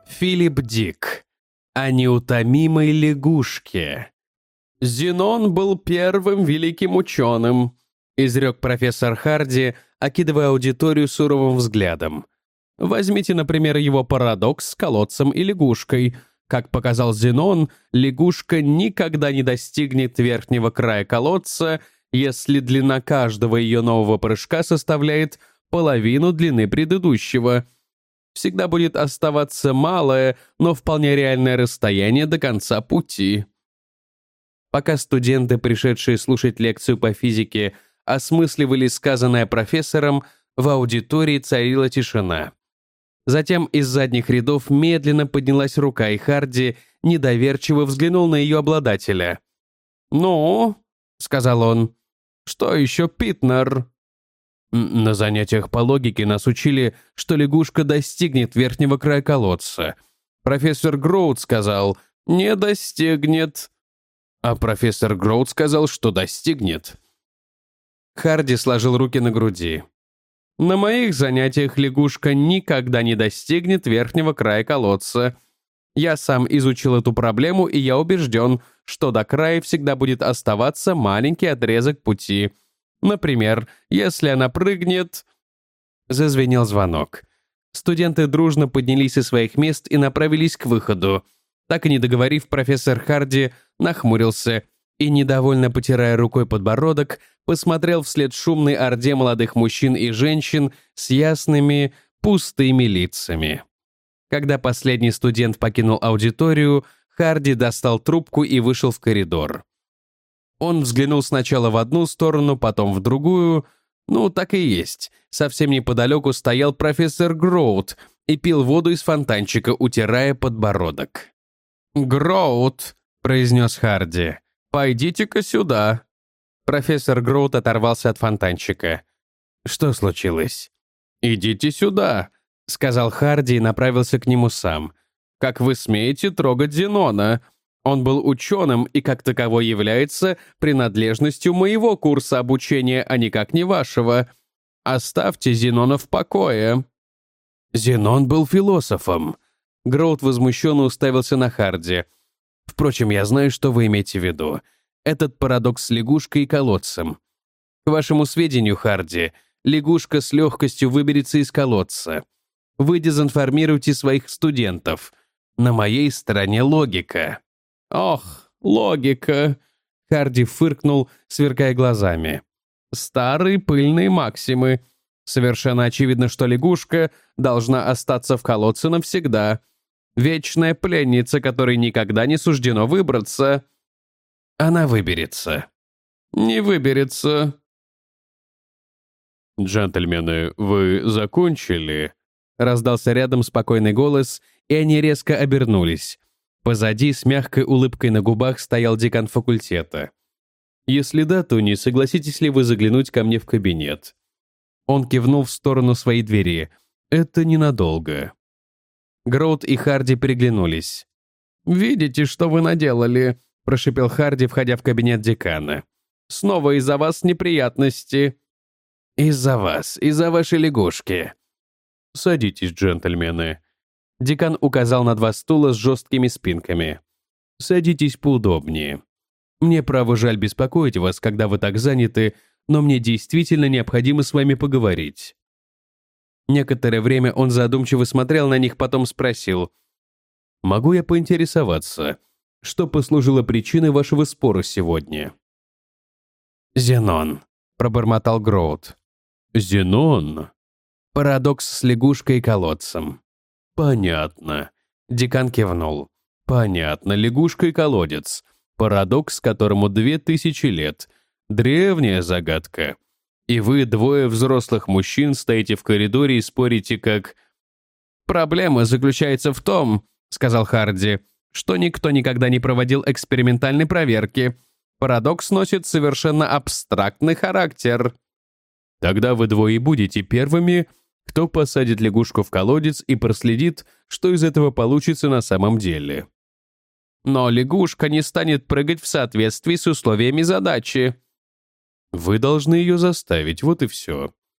Филипп Дик. О неутомимой лягушке. «Зенон был первым великим ученым», — изрек профессор Харди, окидывая аудиторию суровым взглядом. «Возьмите, например, его парадокс с колодцем и лягушкой. Как показал Зенон, лягушка никогда не достигнет верхнего края колодца, если длина каждого ее нового прыжка составляет половину длины предыдущего. Всегда будет оставаться малое, но вполне реальное расстояние до конца пути». Пока студенты, пришедшие слушать лекцию по физике, осмысливали сказанное профессором, в аудитории царила тишина. Затем из задних рядов медленно поднялась рука, и Харди недоверчиво взглянул на ее обладателя. «Ну?» — сказал он. «Что еще, Питнер?» «На занятиях по логике нас учили, что лягушка достигнет верхнего края колодца. Профессор Гроут сказал, не достигнет. А профессор Гроут сказал, что достигнет». Харди сложил руки на груди. «На моих занятиях лягушка никогда не достигнет верхнего края колодца. Я сам изучил эту проблему, и я убежден, что до края всегда будет оставаться маленький отрезок пути. Например, если она прыгнет...» Зазвенел звонок. Студенты дружно поднялись из своих мест и направились к выходу. Так и не договорив, профессор Харди нахмурился и, недовольно потирая рукой подбородок, посмотрел вслед шумной орде молодых мужчин и женщин с ясными, пустыми лицами. Когда последний студент покинул аудиторию, Харди достал трубку и вышел в коридор. Он взглянул сначала в одну сторону, потом в другую. Ну, так и есть. Совсем неподалеку стоял профессор Гроут и пил воду из фонтанчика, утирая подбородок. «Гроут», — произнес Харди, — «пойдите-ка сюда». Профессор Гроут оторвался от фонтанчика. «Что случилось?» «Идите сюда», — сказал Харди и направился к нему сам. «Как вы смеете трогать Зенона? Он был ученым и как таковой является принадлежностью моего курса обучения, а никак не вашего. Оставьте Зенона в покое». «Зенон был философом». Гроут возмущенно уставился на Харди. «Впрочем, я знаю, что вы имеете в виду. Этот парадокс с лягушкой и колодцем. К вашему сведению, Харди, лягушка с легкостью выберется из колодца. Вы дезинформируете своих студентов. На моей стороне логика». «Ох, логика!» — Харди фыркнул, сверкая глазами. «Старые пыльные максимы. Совершенно очевидно, что лягушка должна остаться в колодце навсегда. Вечная пленница, которой никогда не суждено выбраться». «Она выберется». «Не выберется». «Джентльмены, вы закончили?» — раздался рядом спокойный голос, и они резко обернулись. Позади, с мягкой улыбкой на губах, стоял декан факультета. «Если да, то не согласитесь ли вы заглянуть ко мне в кабинет?» Он кивнул в сторону своей двери. «Это ненадолго». Гроут и Харди переглянулись. «Видите, что вы наделали?» — прошипел Харди, входя в кабинет декана. «Снова из-за вас неприятности». «Из-за вас, из-за вашей лягушки». «Садитесь, джентльмены». Декан указал на 2 стула с жесткими спинками. «Садитесь поудобнее. Мне, право, жаль беспокоить вас, когда вы так заняты, но мне действительно необходимо с вами поговорить». Некоторое время он задумчиво смотрел на них, потом спросил: «Могу я поинтересоваться, что послужило причиной вашего спора сегодня?» «Зенон», — пробормотал Гроут. «Зенон?» «Парадокс с лягушкой и колодцем». «Понятно». Декан кивнул. «Понятно, лягушка и колодец. Парадокс, которому 2000 лет. Древняя загадка. И вы, 2 взрослых мужчин, стоите в коридоре и спорите как...» «Проблема заключается в том, — сказал Харди, — что никто никогда не проводил экспериментальной проверки. Парадокс носит совершенно абстрактный характер». «Тогда вы 2 будете первыми, кто посадит лягушку в колодец и проследит, что из этого получится на самом деле». «Но лягушка не станет прыгать в соответствии с условиями задачи». «Вы должны ее заставить, вот и все».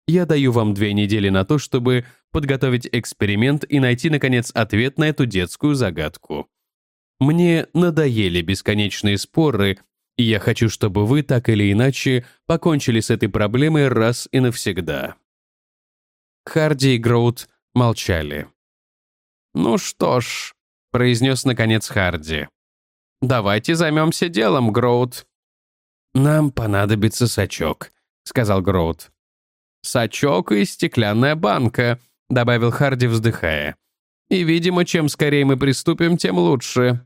Я даю вам 2 недели на то, чтобы подготовить эксперимент и найти, наконец, ответ на эту детскую загадку. Мне надоели бесконечные споры, и я хочу, чтобы вы так или иначе покончили с этой проблемой раз и навсегда». Харди и Гроут молчали. «Ну что ж», — произнес наконец Харди, — «давайте займемся делом, Гроут». «Нам понадобится сачок», — сказал Гроут. «Сачок и стеклянная банка», — добавил Харди, вздыхая. «И, видимо, чем скорее мы приступим, тем лучше».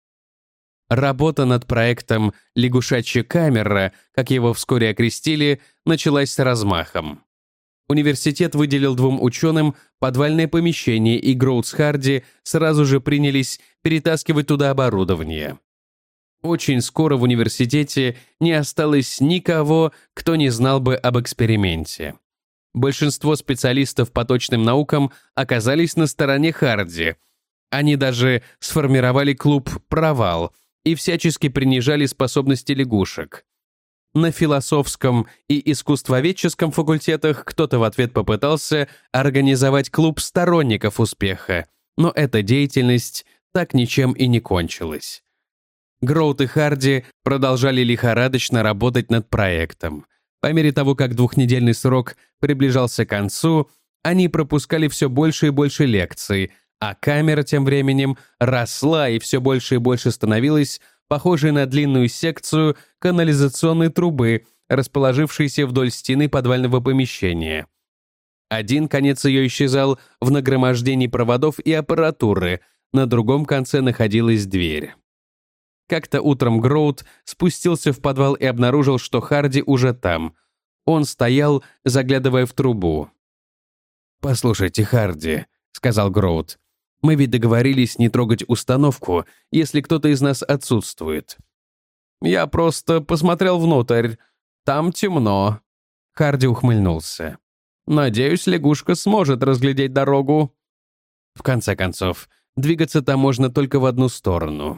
Работа над проектом «Лягушачья камера», как его вскоре окрестили, началась с размахом. Университет выделил 2 ученым подвальное помещение, и Гроут с Харди сразу же принялись перетаскивать туда оборудование. Очень скоро в университете не осталось никого, кто не знал бы об эксперименте. Большинство специалистов по точным наукам оказались на стороне Харди. Они даже сформировали клуб «Провал» и всячески принижали способности лягушек. На философском и искусствоведческом факультетах кто-то в ответ попытался организовать клуб сторонников успеха, но эта деятельность так ничем и не кончилась. Гроут и Харди продолжали лихорадочно работать над проектом. По мере того, как 2-недельный срок приближался к концу, они пропускали все больше и больше лекций, а камера тем временем росла и все больше и больше становилась похожей на длинную секцию канализационной трубы, расположившейся вдоль стены подвального помещения. Один конец ее исчезал в нагромождении проводов и аппаратуры, на другом конце находилась дверь. Как-то утром Гроут спустился в подвал и обнаружил, что Харди уже там. Он стоял, заглядывая в трубу. «Послушайте, Харди», — сказал Гроут, — «мы ведь договорились не трогать установку, если кто-то из нас отсутствует». «Я просто посмотрел внутрь. Там темно». Харди ухмыльнулся. «Надеюсь, лягушка сможет разглядеть дорогу». В конце концов, двигаться там можно только в одну сторону.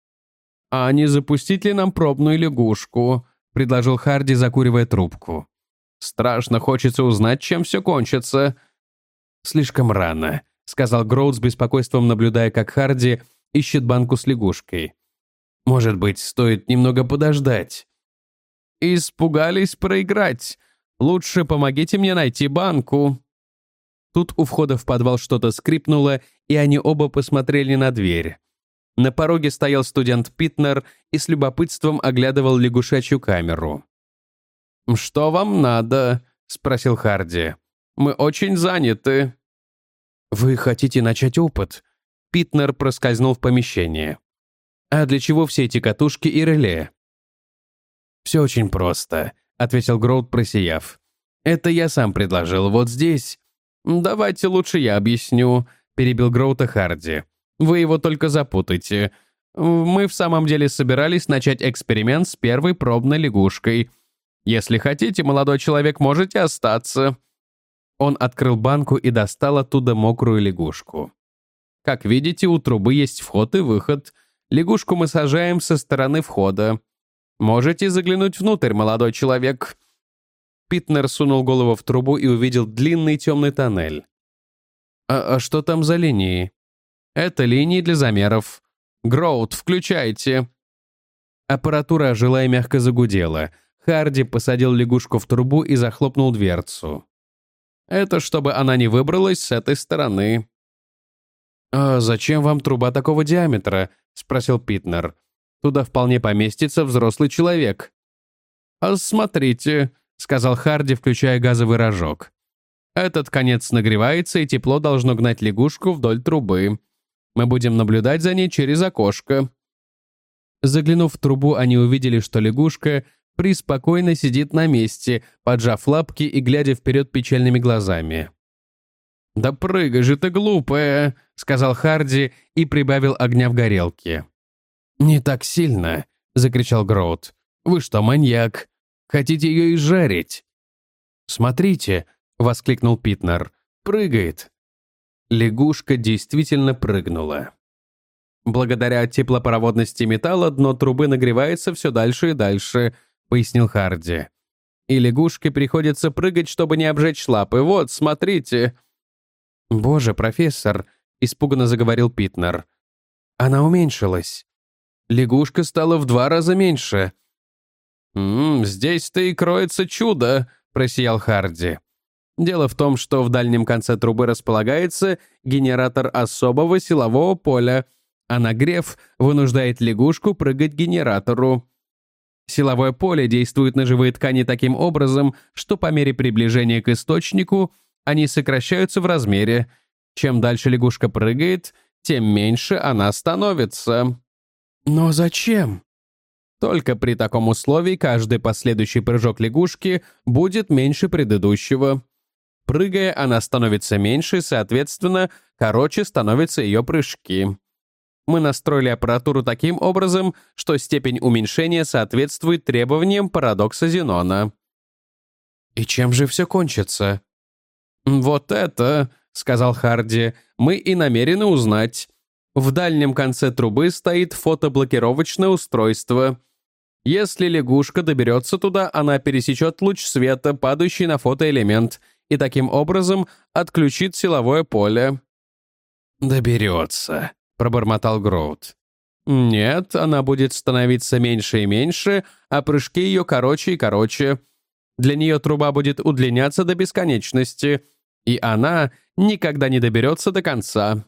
«А не запустить ли нам пробную лягушку?» — предложил Харди, закуривая трубку. «Страшно хочется узнать, чем все кончится». «Слишком рано», — сказал Гроут с беспокойством, наблюдая, как Харди ищет банку с лягушкой. «Может быть, стоит немного подождать?» «Испугались проиграть. Лучше помогите мне найти банку». Тут у входа в подвал что-то скрипнуло, и они оба посмотрели на дверь. На пороге стоял студент Питнер и с любопытством оглядывал лягушачью камеру. «Что вам надо?» — спросил Харди. «Мы очень заняты». «Вы хотите начать опыт?» Питнер проскользнул в помещение. «А для чего все эти катушки и реле?» «Все очень просто», — ответил Гроут, просияв. «Это я сам предложил, вот здесь». «Давайте лучше я объясню», — перебил Гроута Харди. «Вы его только запутаете. Мы в самом деле собирались начать эксперимент с первой пробной лягушкой. Если хотите, молодой человек, можете остаться». Он открыл банку и достал оттуда мокрую лягушку. «Как видите, у трубы есть вход и выход. Лягушку мы сажаем со стороны входа. Можете заглянуть внутрь, молодой человек». Питнер сунул голову в трубу и увидел длинный темный тоннель. «А что там за линии?» «Это линии для замеров. Гроут, включайте». Аппаратура ожила и мягко загудела. Харди посадил лягушку в трубу и захлопнул дверцу. «Это чтобы она не выбралась с этой стороны». «А зачем вам труба такого диаметра?» — спросил Питнер. «Туда вполне поместится взрослый человек». «А смотрите», — сказал Харди, включая газовый рожок. «Этот конец нагревается, и тепло должно гнать лягушку вдоль трубы. Мы будем наблюдать за ней через окошко». Заглянув в трубу, они увидели, что лягушка преспокойно сидит на месте, поджав лапки и глядя вперед печальными глазами. «Да прыгай же ты, глупая», — сказал Харди и прибавил огня в горелке. «Не так сильно», — закричал Гроут. «Вы что, маньяк? Хотите ее изжарить?» «Смотрите», — воскликнул Питнер. «Прыгает». Лягушка действительно прыгнула. «Благодаря теплопроводности металла дно трубы нагревается все дальше и дальше», — пояснил Харди. И лягушке приходится прыгать, чтобы не обжечь лапы. Вот, смотрите. «Боже, профессор», — испуганно заговорил Питнер. «Она уменьшилась. Лягушка стала в 2 раза меньше». «Здесь-то и кроется чудо», — просиял Харди. «Дело в том, что в дальнем конце трубы располагается генератор особого силового поля, а нагрев вынуждает лягушку прыгать к генератору. Силовое поле действует на живые ткани таким образом, что по мере приближения к источнику они сокращаются в размере. Чем дальше лягушка прыгает, тем меньше она становится». «Но зачем?» «Только при таком условии каждый последующий прыжок лягушки будет меньше предыдущего. Прыгая, она становится меньше, соответственно, короче становятся ее прыжки. Мы настроили аппаратуру таким образом, что степень уменьшения соответствует требованиям парадокса Зенона». «И чем же все кончится?» «Вот это», — сказал Харди, — «мы и намерены узнать. В дальнем конце трубы стоит фотоблокировочное устройство. Если лягушка доберется туда, она пересечет луч света, падающий на фотоэлемент, и таким образом отключит силовое поле». «Доберется», — пробормотал Гроут. «Нет, она будет становиться меньше и меньше, а прыжки ее короче и короче. Для нее труба будет удлиняться до бесконечности, и она никогда не доберется до конца».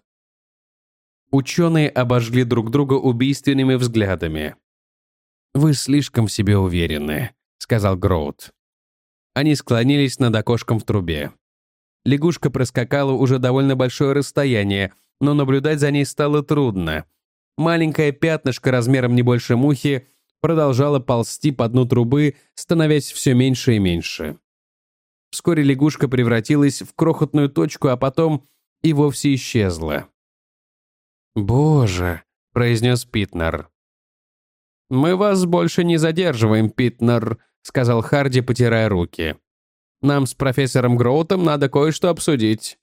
Ученые обожгли друг друга убийственными взглядами. «Вы слишком в себе уверены», — сказал Гроут. Они склонились над окошком в трубе. Лягушка проскакала уже довольно большое расстояние, но наблюдать за ней стало трудно. Маленькое пятнышко размером не больше мухи продолжало ползти по дну трубы, становясь все меньше и меньше. Вскоре лягушка превратилась в крохотную точку, а потом и вовсе исчезла. «Боже», — произнес Питнер. «Мы вас больше не задерживаем, Питнер», — сказал Харди, потирая руки. «Нам с профессором Гроутом надо кое-что обсудить».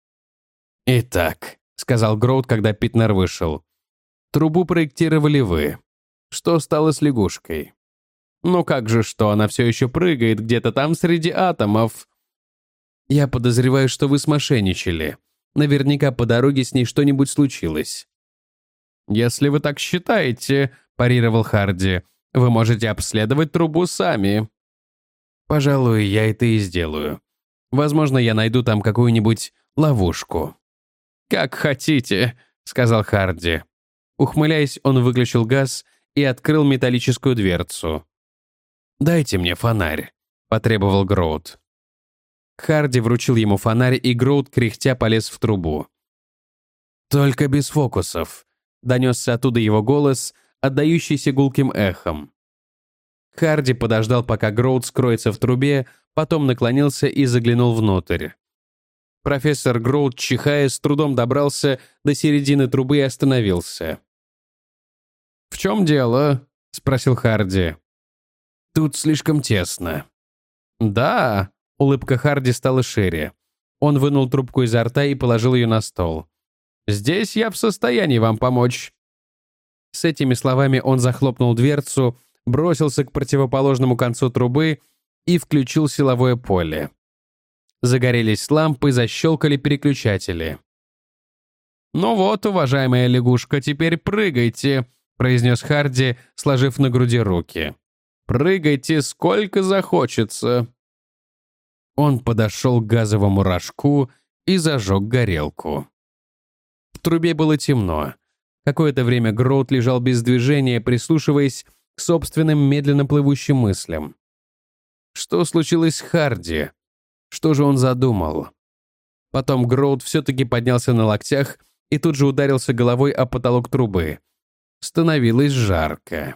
«Итак», — сказал Гроут, когда Питнер вышел, — «трубу проектировали вы. Что стало с лягушкой?» «Ну как же что, она все еще прыгает где-то там среди атомов». «Я подозреваю, что вы смошенничали. Наверняка по дороге с ней что-нибудь случилось». «Если вы так считаете», — парировал Харди, — «вы можете обследовать трубу сами». «Пожалуй, я это и сделаю. Возможно, я найду там какую-нибудь ловушку». «Как хотите», — сказал Харди. Ухмыляясь, он выключил газ и открыл металлическую дверцу. «Дайте мне фонарь», — потребовал Гроут. Харди вручил ему фонарь, и Гроут, кряхтя, полез в трубу. «Только без фокусов», — донесся оттуда его голос, отдающийся гулким эхом. Харди подождал, пока Гроут скроется в трубе, потом наклонился и заглянул внутрь. Профессор Гроут, чихая, с трудом добрался до середины трубы и остановился. «В чем дело?» — спросил Харди. «Тут слишком тесно». «Да», — улыбка Харди стала шире. Он вынул трубку изо рта и положил ее на стол. «Здесь я в состоянии вам помочь». С этими словами он захлопнул дверцу, бросился к противоположному концу трубы и включил силовое поле. Загорелись лампы, защелкали переключатели. «Ну вот, уважаемая лягушка, теперь прыгайте», — произнес Харди, сложив на груди руки. «Прыгайте сколько захочется». Он подошел к газовому рожку и зажег горелку. В трубе было темно. Какое-то время Гроут лежал без движения, прислушиваясь к собственным медленно плывущим мыслям. Что случилось с Харди? Что же он задумал? Потом Гроут все-таки поднялся на локтях и тут же ударился головой о потолок трубы. Становилось жарко.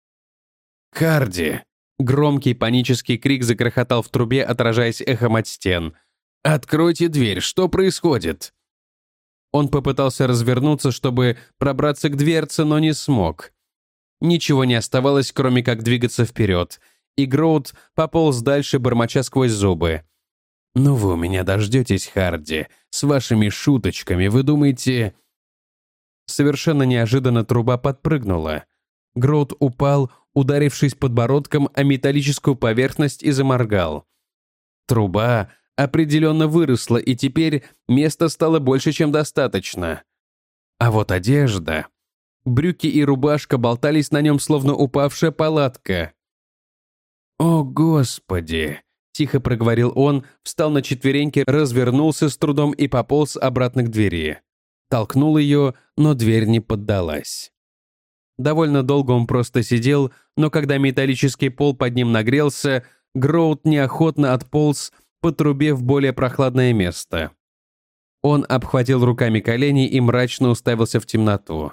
«Харди!» — громкий панический крик загрохотал в трубе, отражаясь эхом от стен. «Откройте дверь! Что происходит?» Он попытался развернуться, чтобы пробраться к дверце, но не смог. Ничего не оставалось, кроме как двигаться вперед, и Гроут пополз дальше, бормоча сквозь зубы. «Ну вы у меня дождетесь, Харди. С вашими шуточками, вы думаете...» Совершенно неожиданно труба подпрыгнула. Гроут упал, ударившись подбородком о металлическую поверхность, и заморгал. Труба определенно выросла, и теперь места стало больше, чем достаточно. А вот одежда... Брюки и рубашка болтались на нем, словно упавшая палатка. «О, Господи!» — тихо проговорил он, встал на четвереньки, развернулся с трудом и пополз обратно к двери. Толкнул ее, но дверь не поддалась. Довольно долго он просто сидел, но когда металлический пол под ним нагрелся, Гроут неохотно отполз по трубе в более прохладное место. Он обхватил руками колени и мрачно уставился в темноту.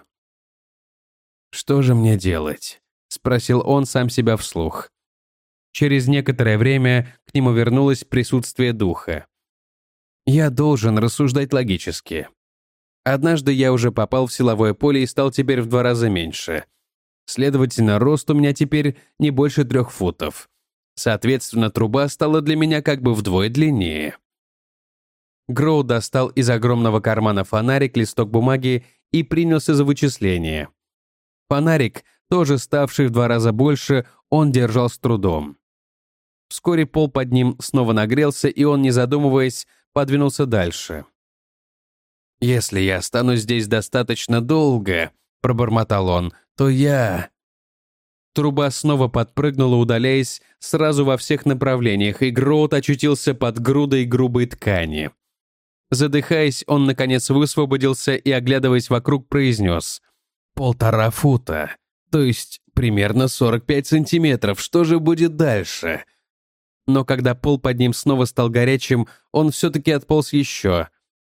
«Что же мне делать?» — спросил он сам себя вслух. Через некоторое время к нему вернулось присутствие духа. «Я должен рассуждать логически. Однажды я уже попал в силовое поле и стал теперь в 2 раза меньше. Следовательно, рост у меня теперь не больше 3 футов. Соответственно, труба стала для меня как бы вдвое длиннее». Гроу достал из огромного кармана фонарик, листок бумаги и принялся за вычисление. Фонарик, тоже ставший в 2 раза больше, он держал с трудом. Вскоре пол под ним снова нагрелся, и он, не задумываясь, подвинулся дальше. «Если я останусь здесь достаточно долго», — пробормотал он, — «то я...» Труба снова подпрыгнула, удаляясь сразу во всех направлениях, и Гроут очутился под грудой грубой ткани. Задыхаясь, он, наконец, высвободился и, оглядываясь вокруг, произнес: «1,5 фута, то есть примерно 45 сантиметров, что же будет дальше?» Но когда пол под ним снова стал горячим, он все-таки отполз еще.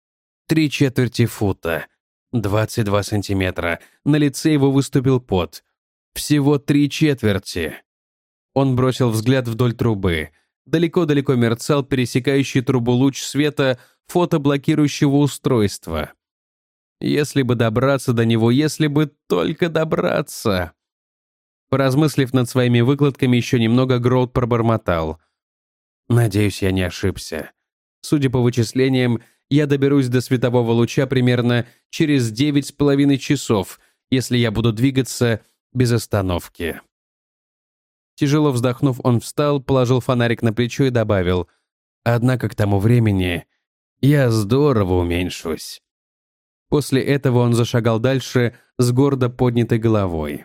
3/4 фута, 22 сантиметра, на лице его выступил пот. Всего 3/4. Он бросил взгляд вдоль трубы. Далеко-далеко мерцал пересекающий трубу луч света фотоблокирующего устройства. Если бы добраться до него, если бы только добраться. Поразмыслив над своими выкладками еще немного, Гроут пробормотал: «Надеюсь, я не ошибся. Судя по вычислениям, я доберусь до светового луча примерно через 9,5 часов, если я буду двигаться без остановки». Тяжело вздохнув, он встал, положил фонарик на плечо и добавил: «Однако к тому времени я здорово уменьшусь». После этого он зашагал дальше с гордо поднятой головой.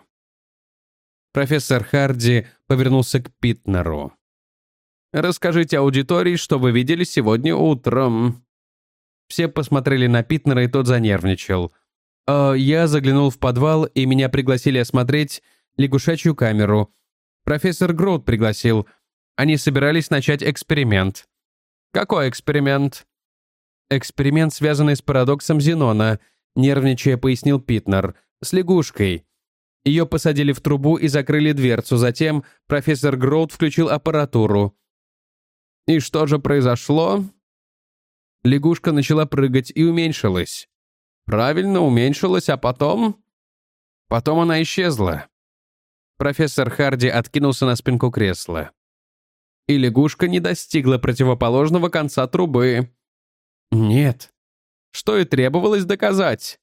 Профессор Харди повернулся к Питнеру. «Расскажите аудитории, что вы видели сегодня утром». Все посмотрели на Питнера, и тот занервничал. «Я заглянул в подвал, и меня пригласили осмотреть лягушачью камеру. Профессор Гроут пригласил. Они собирались начать эксперимент». «Какой эксперимент?» «Эксперимент, связанный с парадоксом Зенона», — нервничая пояснил Питнер, — «с лягушкой. Ее посадили в трубу и закрыли дверцу. Затем профессор Гроут включил аппаратуру». «И что же произошло?» Лягушка начала прыгать и уменьшилась. «Правильно, уменьшилась, а потом...» «Потом она исчезла». Профессор Харди откинулся на спинку кресла. «И лягушка не достигла противоположного конца трубы». «Нет». «Что и требовалось доказать».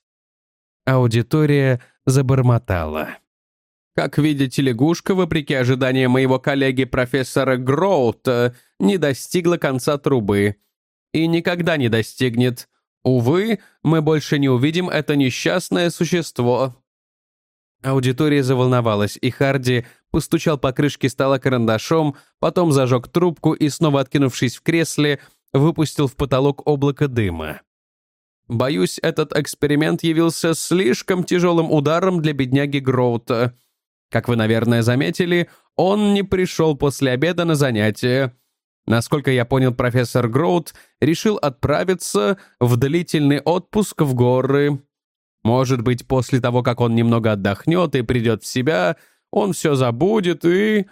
Аудитория забормотала. «Как видите, лягушка, вопреки ожиданиям моего коллеги профессора Гроута, не достигла конца трубы. И никогда не достигнет. Увы, мы больше не увидим это несчастное существо». Аудитория заволновалась, и Харди постучал по крышке стола карандашом, потом зажег трубку и, снова откинувшись в кресле, выпустил в потолок облако дыма. «Боюсь, этот эксперимент явился слишком тяжелым ударом для бедняги Гроута. Как вы, наверное, заметили, он не пришел после обеда на занятия. Насколько я понял, профессор Гроут решил отправиться в длительный отпуск в горы. Может быть, после того, как он немного отдохнет и придет в себя, он все забудет и...»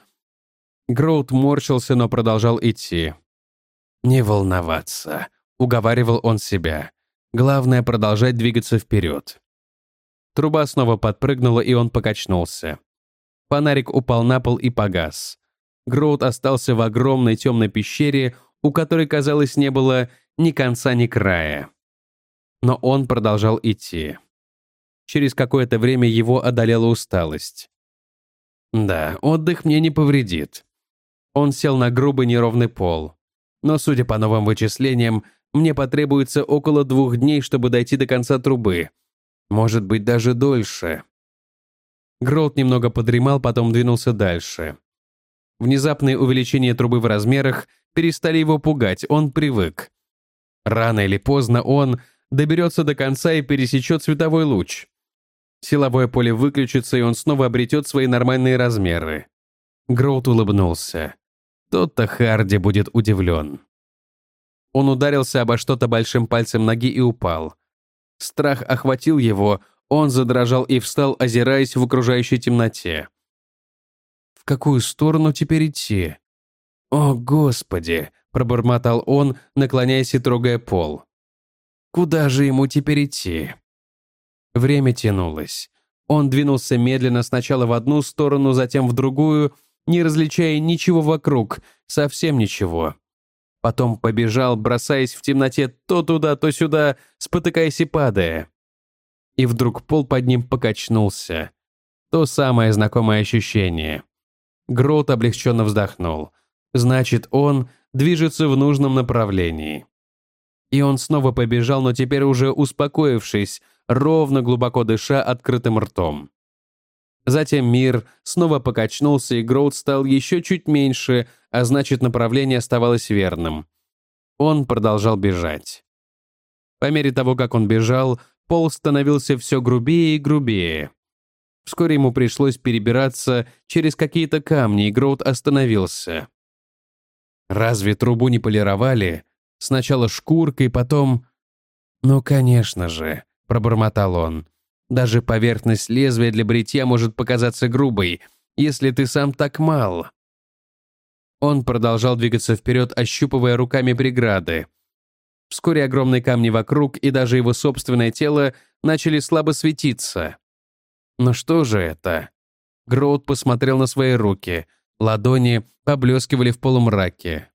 Гроут морщился, но продолжал идти. «Не волноваться», — уговаривал он себя. «Главное — продолжать двигаться вперед». Труба снова подпрыгнула, и он покачнулся. Фонарик упал на пол и погас. Гроут остался в огромной темной пещере, у которой, казалось, не было ни конца, ни края. Но он продолжал идти. Через какое-то время его одолела усталость. Да, отдых мне не повредит. Он сел на грубый неровный пол. Но, судя по новым вычислениям, мне потребуется около 2 дней, чтобы дойти до конца трубы. Может быть, даже дольше. Гроут немного подремал, потом двинулся дальше. Внезапное увеличение трубы в размерах перестали его пугать, он привык. Рано или поздно он доберется до конца и пересечет световой луч. Силовое поле выключится, и он снова обретет свои нормальные размеры. Гроут улыбнулся. Тот-то Харди будет удивлен. Он ударился обо что-то большим пальцем ноги и упал. Страх охватил его, он задрожал и встал, озираясь в окружающей темноте. В какую сторону теперь идти? «О, Господи!» — пробормотал он, наклоняясь и трогая пол. «Куда же ему теперь идти?» Время тянулось. Он двинулся медленно сначала в одну сторону, затем в другую, не различая ничего вокруг, совсем ничего. Потом побежал, бросаясь в темноте то туда, то сюда, спотыкаясь и падая. И вдруг пол под ним покачнулся. То самое знакомое ощущение. Гроут облегченно вздохнул. Значит, он движется в нужном направлении. И он снова побежал, но теперь уже успокоившись, ровно глубоко дыша открытым ртом. Затем мир снова покачнулся, и Гроут стал еще чуть меньше, а значит, направление оставалось верным. Он продолжал бежать. По мере того, как он бежал, пол становился все грубее и грубее. Вскоре ему пришлось перебираться через какие-то камни, и Гроут остановился. Разве трубу не полировали? Сначала шкуркой, потом... «Ну, конечно же», — пробормотал он. «Даже поверхность лезвия для бритья может показаться грубой, если ты сам так мал». Он продолжал двигаться вперед, ощупывая руками преграды. Вскоре огромные камни вокруг и даже его собственное тело начали слабо светиться. Но что же это? Гроут посмотрел на свои руки. Ладони поблескивали в полумраке.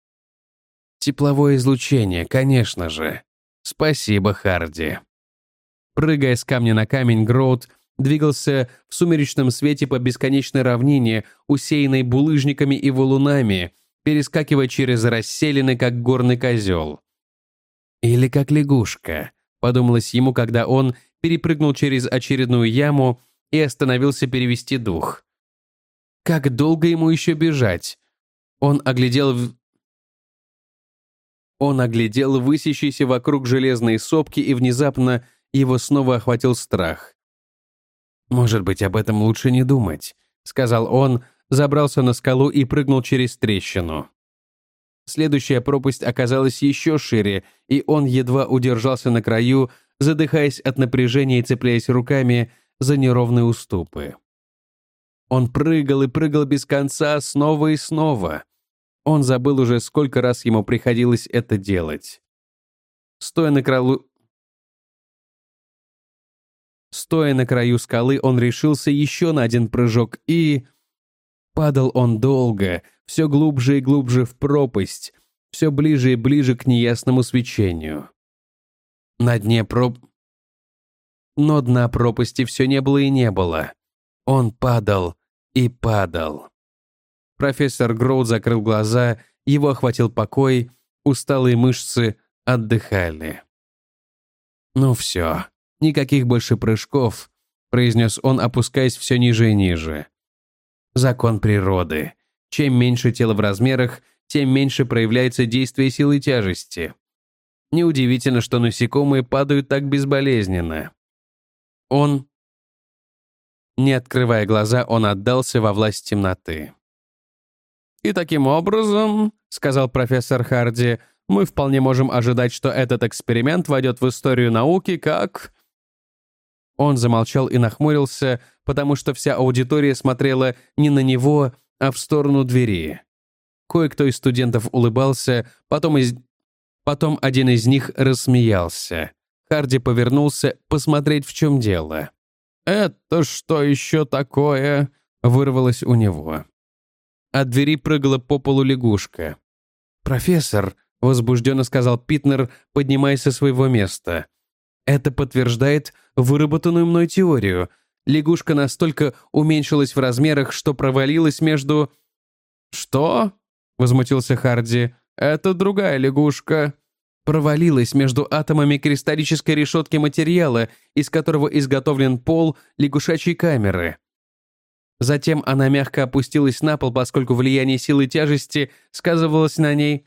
Тепловое излучение, конечно же. Спасибо, Харди. Прыгая с камня на камень, Гроут двигался в сумеречном свете по бесконечной равнине, усеянной булыжниками и валунами, перескакивая через расселины, как горный козел. «Или как лягушка», — подумалось ему, когда он перепрыгнул через очередную яму и остановился перевести дух. Как долго ему еще бежать? Он оглядел высящиеся вокруг железные сопки, и внезапно его снова охватил страх. «Может быть, об этом лучше не думать», — сказал он, забрался на скалу и прыгнул через трещину. Следующая пропасть оказалась еще шире, и он едва удержался на краю, задыхаясь от напряжения и цепляясь руками за неровные уступы. Он прыгал и прыгал без конца снова и снова. Он забыл уже, сколько раз ему приходилось это делать. Стоя на краю скалы, он решился еще на один прыжок и... Падал он долго, все глубже и глубже в пропасть, все ближе и ближе к неясному свечению. Но дна пропасти все не было и не было. Он падал и падал. Профессор Гроут закрыл глаза, его охватил покой, усталые мышцы отдыхали. «Ну все, никаких больше прыжков», — произнес он, опускаясь все ниже и ниже. «Закон природы. Чем меньше тело в размерах, тем меньше проявляется действие силы тяжести. Неудивительно, что насекомые падают так безболезненно». Не открывая глаза, он отдался во власть темноты. «И таким образом, — сказал профессор Харди, — мы вполне можем ожидать, что этот эксперимент войдет в историю науки как...» Он замолчал и нахмурился, потому что вся аудитория смотрела не на него, а в сторону двери. Кое-кто из студентов улыбался, потом один из них рассмеялся. Харди повернулся посмотреть, в чем дело. «Это что еще такое?» — вырвалось у него. От двери прыгала по полу лягушка. «Профессор», — возбужденно сказал Питнер, поднимаясь со своего места, — «это подтверждает выработанную мной теорию. Лягушка настолько уменьшилась в размерах, что провалилась между... «Что?» — возмутился Харди. «Это другая лягушка». Провалилась между атомами кристаллической решетки материала, из которого изготовлен пол лягушачьей камеры. Затем она мягко опустилась на пол, поскольку влияние силы тяжести сказывалось на ней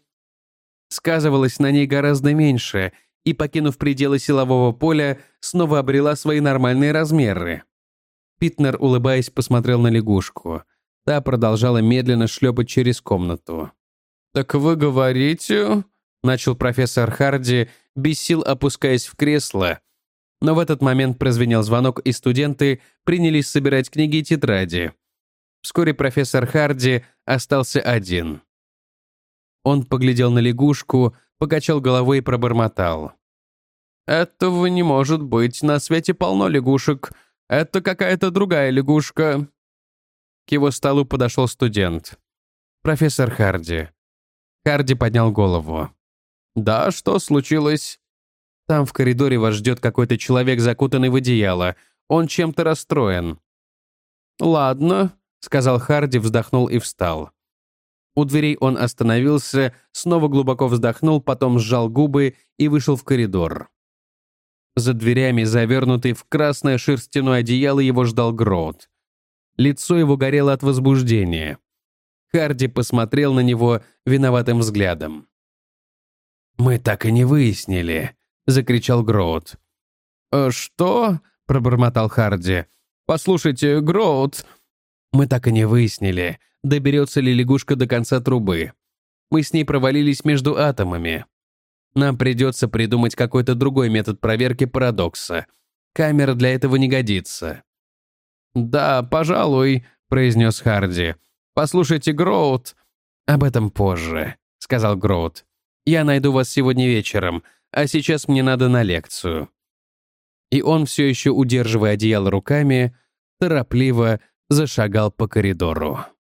гораздо меньше, и, покинув пределы силового поля, снова обрела свои нормальные размеры. Питнер, улыбаясь, посмотрел на лягушку. Та продолжала медленно шлепать через комнату. «Так вы говорите...» — начал профессор Харди, без сил опускаясь в кресло. Но в этот момент прозвенел звонок, и студенты принялись собирать книги и тетради. Вскоре профессор Харди остался один. Он поглядел на лягушку, покачал головой и пробормотал. «Этого не может быть, на свете полно лягушек. Это какая-то другая лягушка». К его столу подошел студент. «Профессор Харди». Харди поднял голову. «Да, что случилось?» «Там в коридоре вас ждет какой-то человек, закутанный в одеяло. Он чем-то расстроен». «Ладно», — сказал Харди, вздохнул и встал. У дверей он остановился, снова глубоко вздохнул, потом сжал губы и вышел в коридор. За дверями, завернутый в красное шерстяное одеяло, его ждал Гроут. Лицо его горело от возбуждения. Харди посмотрел на него виноватым взглядом. «Мы так и не выяснили», — закричал Гроут. «Что?» — пробормотал Харди. «Послушайте, Гроут...» «Мы так и не выяснили, доберется ли лягушка до конца трубы. Мы с ней провалились между атомами. Нам придется придумать какой-то другой метод проверки парадокса. Камера для этого не годится». «Да, пожалуй», — произнес Харди. «Послушайте, Гроут...» «Об этом позже», — сказал Гроут. «Я найду вас сегодня вечером, а сейчас мне надо на лекцию». И он, все еще удерживая одеяло руками, торопливо зашагал по коридору.